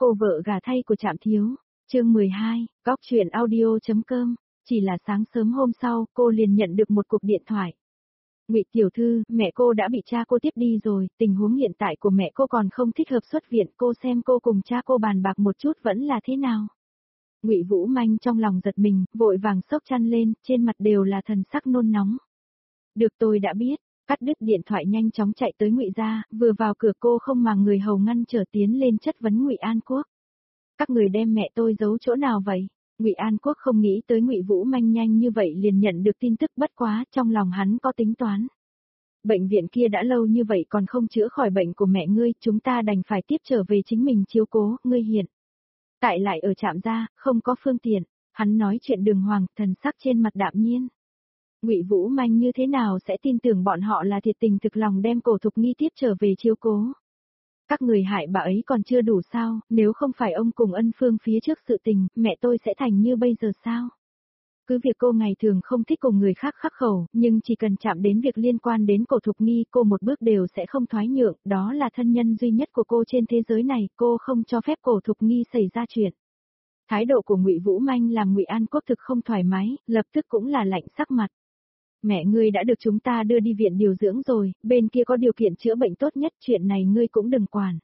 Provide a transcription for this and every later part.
Cô vợ gả thay của Trạm Thiếu, chương 12, góc chuyện audio.com. Chỉ là sáng sớm hôm sau, cô liền nhận được một cuộc điện thoại. Ngụy tiểu thư, mẹ cô đã bị cha cô tiếp đi rồi, tình huống hiện tại của mẹ cô còn không thích hợp xuất viện, cô xem cô cùng cha cô bàn bạc một chút vẫn là thế nào. Ngụy Vũ Manh trong lòng giật mình, vội vàng xốc chăn lên, trên mặt đều là thần sắc nôn nóng. Được, tôi đã biết. Cắt đứt điện thoại nhanh chóng chạy tới Ngụy gia, vừa vào cửa cô không màng người hầu ngăn trở tiến lên chất vấn Ngụy An Quốc. Các người đem mẹ tôi giấu chỗ nào vậy? Ngụy An Quốc không nghĩ tới Ngụy Vũ Manh nhanh như vậy liền nhận được tin tức, bất quá trong lòng hắn có tính toán. Bệnh viện kia đã lâu như vậy còn không chữa khỏi bệnh của mẹ ngươi, chúng ta đành phải tiếp trở về chính mình chiếu cố, ngươi hiện tại lại ở Trạm gia, không có phương tiện. Hắn nói chuyện đường hoàng, thần sắc trên mặt đạm nhiên. Ngụy Vũ Manh như thế nào sẽ tin tưởng bọn họ là thiệt tình thực lòng đem Cổ Thục Nghi tiếp trở về chiếu cố. Các người hại bà ấy còn chưa đủ sao, nếu không phải ông cùng Ân Phương phía trước sự tình, mẹ tôi sẽ thành như bây giờ sao? Cứ việc cô ngày thường không thích cùng người khác khắc khẩu, nhưng chỉ cần chạm đến việc liên quan đến Cổ Thục Nghi cô một bước đều sẽ không thoái nhượng, đó là thân nhân duy nhất của cô trên thế giới này, cô không cho phép Cổ Thục Nghi xảy ra chuyện. Thái độ của Ngụy Vũ Manh làm Ngụy An Quốc thực không thoải mái, lập tức cũng là lạnh sắc mặt. Mẹ ngươi đã được chúng ta đưa đi viện điều dưỡng rồi, bên kia có điều kiện chữa bệnh tốt nhất, chuyện này ngươi cũng đừng quản.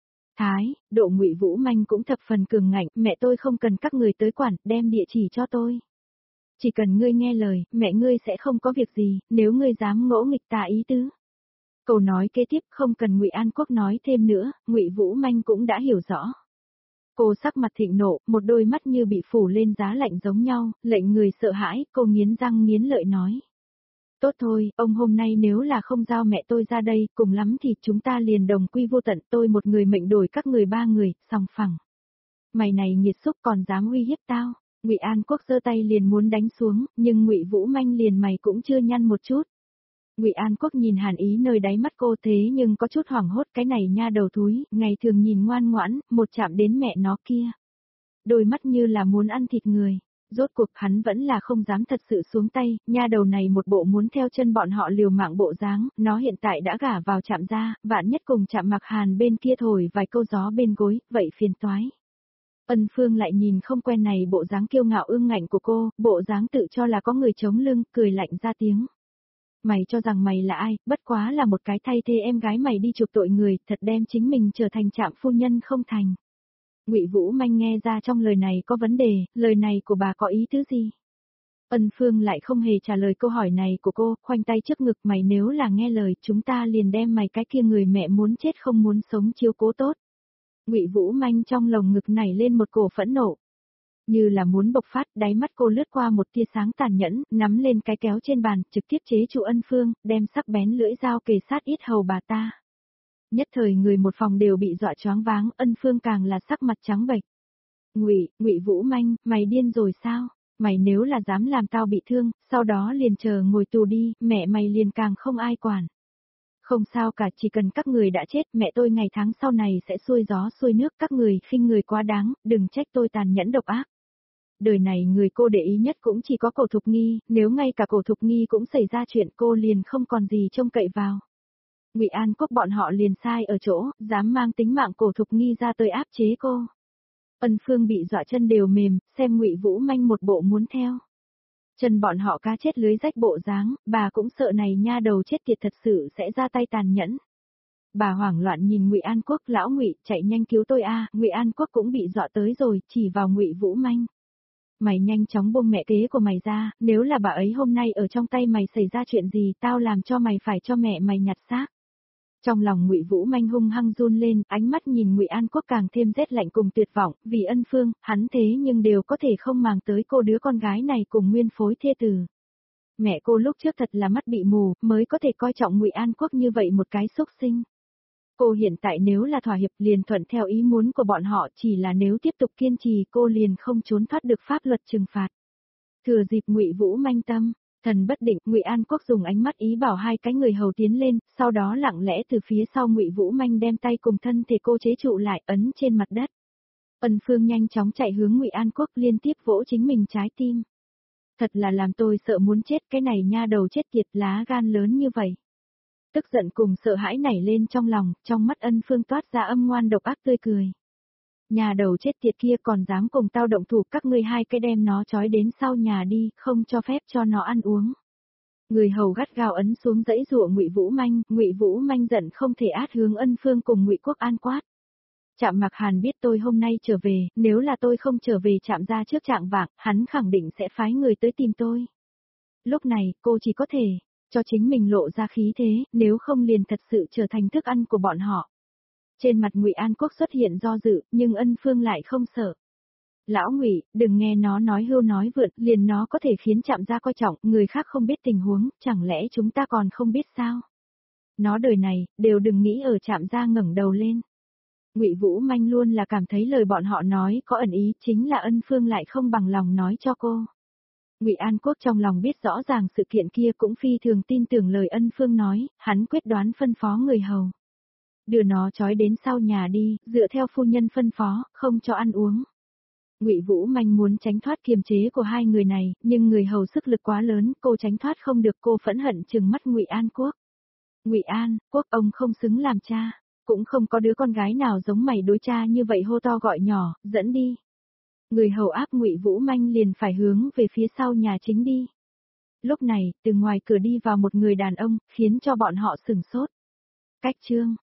Độ Ngụy Vũ Manh cũng thập phần cường ngạnh, mẹ tôi không cần các người tới quản, đem địa chỉ cho tôi. Chỉ cần ngươi nghe lời, mẹ ngươi sẽ không có việc gì, nếu ngươi dám ngỗ nghịch ta ý tứ. Câu nói kế tiếp không cần Ngụy An Quốc nói thêm nữa, Ngụy Vũ Manh cũng đã hiểu rõ. Cô sắc mặt thịnh nộ, một đôi mắt như bị phủ lên giá lạnh giống nhau, lệnh người sợ hãi, cô nghiến răng nghiến lợi nói. Tốt thôi, ông hôm nay nếu là không giao mẹ tôi ra đây, cùng lắm thì chúng ta liền đồng quy vô tận, tôi một người mệnh đổi các người ba người, sòng phẳng. Mày này nghiệt xúc còn dám uy hiếp tao. Ngụy An Quốc giơ tay liền muốn đánh xuống, nhưng Ngụy Vũ Manh liền mày cũng chưa nhăn một chút. Ngụy An Quốc nhìn hàn ý nơi đáy mắt cô thế nhưng có chút hoảng hốt, cái này nha đầu thúi, ngày thường nhìn ngoan ngoãn, một chạm đến mẹ nó kia. Đôi mắt như là muốn ăn thịt người. Rốt cuộc hắn vẫn là không dám thật sự xuống tay, nha đầu này một bộ muốn theo chân bọn họ liều mạng bộ dáng, nó hiện tại đã gả vào Trạm gia, vạn nhất cùng Trạm Mặc Hàn bên kia thổi vài câu gió bên gối, vậy phiền toái. Ân Phương lại nhìn không quen này bộ dáng kiêu ngạo ương ngạnh của cô, bộ dáng tự cho là có người chống lưng, cười lạnh ra tiếng. Mày cho rằng mày là ai, bất quá là một cái thay thế em gái mày đi chuộc tội người, thật đem chính mình trở thành Trạm phu nhân không thành. Ngụy Vũ Manh nghe ra trong lời này có vấn đề, lời này của bà có ý tứ gì? Ân Phương lại không hề trả lời câu hỏi này của cô, khoanh tay trước ngực, mày nếu là nghe lời, chúng ta liền đem mày cái kia người mẹ muốn chết không muốn sống chiếu cố tốt. Ngụy Vũ Manh trong lồng ngực nảy lên một cổ phẫn nộ. Như là muốn bộc phát, đáy mắt cô lướt qua một tia sáng tàn nhẫn, nắm lên cái kéo trên bàn, trực tiếp chế trụ Ân Phương, đem sắc bén lưỡi dao kề sát yết hầu bà ta. Nhất thời người một phòng đều bị dọa choáng váng, Ân Phương càng là sắc mặt trắng bệch. Ngụy Vũ Manh, mày điên rồi sao? Mày nếu là dám làm tao bị thương, sau đó liền chờ ngồi tù đi, mẹ mày liền càng không ai quản. Không sao cả, chỉ cần các người đã chết, mẹ tôi ngày tháng sau này sẽ xuôi gió xuôi nước, các người khinh người quá đáng, đừng trách tôi tàn nhẫn độc ác. Đời này người cô để ý nhất cũng chỉ có Cổ Thục Nghi, nếu ngay cả Cổ Thục Nghi cũng xảy ra chuyện cô liền không còn gì trông cậy vào. Ngụy An Quốc bọn họ liền sai ở chỗ, dám mang tính mạng Cổ Thục Nghi ra tới áp chế cô. Ân Phương bị dọa chân đều mềm, xem Ngụy Vũ Manh một bộ muốn theo. Chân bọn họ cá chết lưới rách bộ dáng, bà cũng sợ này nha đầu chết tiệt thật sự sẽ ra tay tàn nhẫn. Bà hoảng loạn nhìn Ngụy An Quốc, lão Ngụy, chạy nhanh cứu tôi a. Ngụy An Quốc cũng bị dọa tới rồi, chỉ vào Ngụy Vũ Manh. Mày nhanh chóng buông mẹ kế của mày ra, nếu là bà ấy hôm nay ở trong tay mày xảy ra chuyện gì, tao làm cho mày phải cho mẹ mày nhặt xác. Trong lòng Ngụy Vũ Manh hung hăng run lên, ánh mắt nhìn Ngụy An Quốc càng thêm rét lạnh cùng tuyệt vọng, vì Ân Phương, hắn thế nhưng đều có thể không màng tới cô đứa con gái này cùng nguyên phối thê tử. Mẹ cô lúc trước thật là mắt bị mù, mới có thể coi trọng Ngụy An Quốc như vậy một cái xúc sinh. Cô hiện tại nếu là thỏa hiệp liền thuận theo ý muốn của bọn họ, chỉ là nếu tiếp tục kiên trì cô liền không trốn thoát được pháp luật trừng phạt. Thừa dịp Ngụy Vũ Manh tâm thần bất định, Ngụy An Quốc dùng ánh mắt ý bảo hai cái người hầu tiến lên, sau đó lặng lẽ từ phía sau Ngụy Vũ Manh đem tay cùng thân thể cô chế trụ lại, ấn trên mặt đất. Ân Phương nhanh chóng chạy hướng Ngụy An Quốc, liên tiếp vỗ chính mình trái tim. Thật là làm tôi sợ muốn chết, cái này nha đầu chết tiệt, lá gan lớn như vậy. Tức giận cùng sợ hãi nảy lên trong lòng, trong mắt Ân Phương toát ra âm ngoan độc ác tươi cười. Nhà đầu chết tiệt kia còn dám cùng tao động thủ, các ngươi hai cái đem nó trói đến sau nhà đi, không cho phép cho nó ăn uống. Người hầu gắt gao ấn xuống dãy dụa Ngụy Vũ Manh giận không thể át hướng Ân Phương cùng Ngụy Quốc An quát. Trạm Mặc Hàn biết tôi hôm nay trở về, nếu là tôi không trở về Trạm gia trước trạng vạng, hắn khẳng định sẽ phái người tới tìm tôi. Lúc này, cô chỉ có thể cho chính mình lộ ra khí thế, nếu không liền thật sự trở thành thức ăn của bọn họ. Trên mặt Ngụy An Quốc xuất hiện do dự, nhưng Ân Phương lại không sợ. Lão Ngụy, đừng nghe nó nói hưu nói vượt, liền nó có thể khiến Trạm gia coi trọng, người khác không biết tình huống, chẳng lẽ chúng ta còn không biết sao? Nó đời này, đều đừng nghĩ ở Trạm gia ngẩng đầu lên. Ngụy Vũ Manh luôn là cảm thấy lời bọn họ nói có ẩn ý, chính là Ân Phương lại không bằng lòng nói cho cô. Ngụy An Quốc trong lòng biết rõ ràng sự kiện kia, cũng phi thường tin tưởng lời Ân Phương nói, hắn quyết đoán phân phó người hầu. Đưa nó trói đến sau nhà đi, dựa theo phu nhân phân phó, không cho ăn uống. Ngụy Vũ Manh muốn tránh thoát kiềm chế của hai người này, nhưng người hầu sức lực quá lớn, cô tránh thoát không được, cô phẫn hận trừng mắt Ngụy An Quốc. Ngụy An Quốc, ông không xứng làm cha, cũng không có đứa con gái nào giống mày đối cha như vậy, hô to gọi nhỏ, dẫn đi. Người hầu áp Ngụy Vũ Manh liền phải hướng về phía sau nhà chính đi. Lúc này, từ ngoài cửa đi vào một người đàn ông, khiến cho bọn họ sửng sốt. Cách Trương,